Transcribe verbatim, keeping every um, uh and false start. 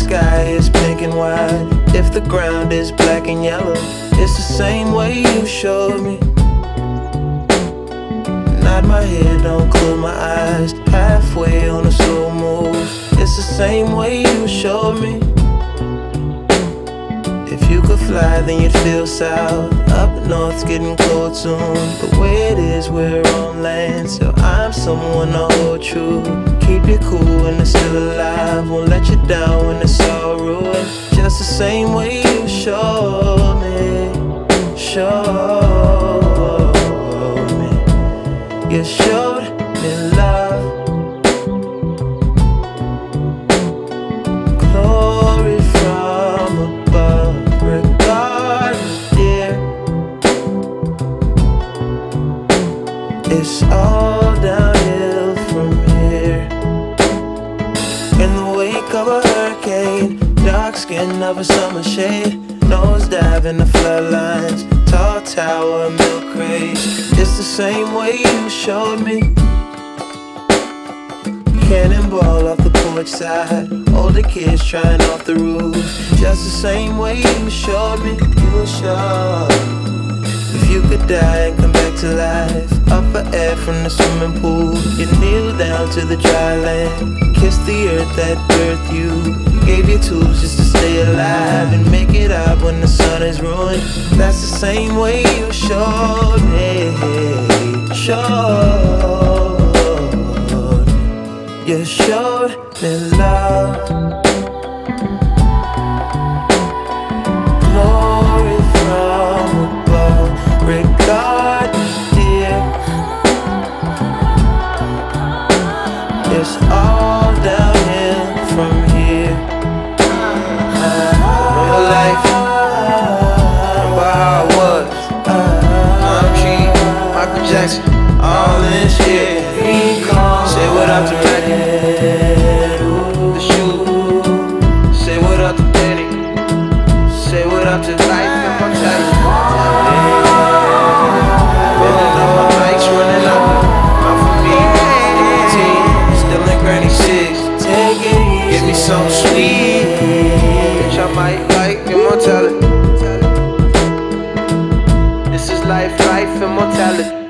sky is pink and white, if the ground is black and yellow, it's the same way you showed me. Nod my head, don't close my eyes, halfway on a slow move, it's the same way you showed me. If you could fly, then you'd feel south. Up north's getting cold soon. The way it is, we're on land, so I'm someone to hold true. Keep you cool when it's still alive, won't let you down when it's all ruined. Just the same way you showed me, showed me. You showed me love, glory from above. Regardless, dear, it's all downhill from here. In the wake of a hurricane, dark skin of a summer shade, nosedive in the floodlines, tall tower, milk craze. It's the same way you showed me. Cannonball off the porch side, older kids trying off the roof. Just the same way you showed me. You showed. If you could die and come back to life, up for air from the swimming pool, you kneel down to the dry land, kiss the earth that birthed you, gave you tools just to stay alive and make it up when the sun is ruined. That's the same way you showed me, showed. You showed me love, glory from above. Regardless, dear, it's all downhill from here. Real life, remember how it was. I'm cheap, Michael Jackson, all this shit. Say what up to Reggie, the shoe. Say what up to Danny. Say what up to life and my child. Running up my bikes, running up. Not for me, nicotine, still in Granny Six. Take it easy, give me some sweet, bitch, I might like immortality. This is life, life, immortality.